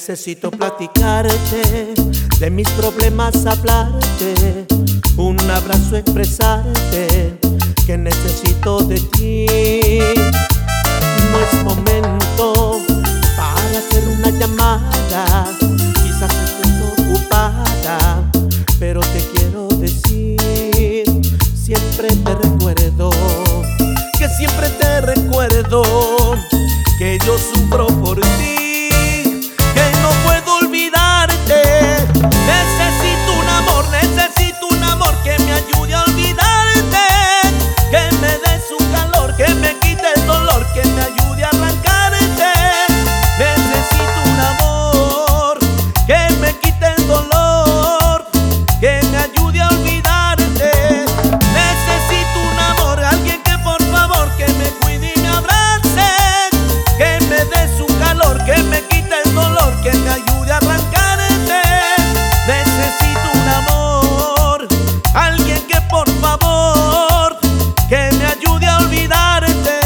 necesito platicarte de mis problemas, hablarte, un abrazo, expresarte que necesito de ti. No es momento para hacer una llamada, quizás estés ocupada, pero te quiero decir, siempre te recuerdo, que siempre te recuerdo, que yo sufro por ti, que no puedo olvidarte. Necesito un amor que me ayude a olvidarte, que me dé su calor, que me quite el dolor, que me ayude a arrancarte. Necesito un amor que me quite el dolor, que me ayude a olvidarte. Necesito un amor, alguien que por favor que me cuide y me abrace, que me dé su calor, que me quite el dolor, que me ayude a arrancarte. Necesito un amor, alguien que por favor que me ayude a olvidarte.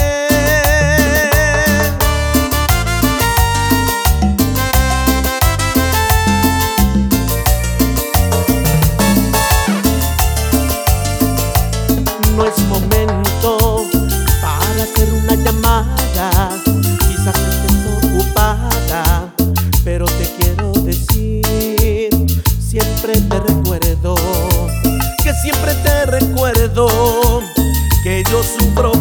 No es momento para hacer una llamada, quizás estés ocupada, pero te quiero decir, siempre te recuerdo, que siempre te recuerdo, que yo sufro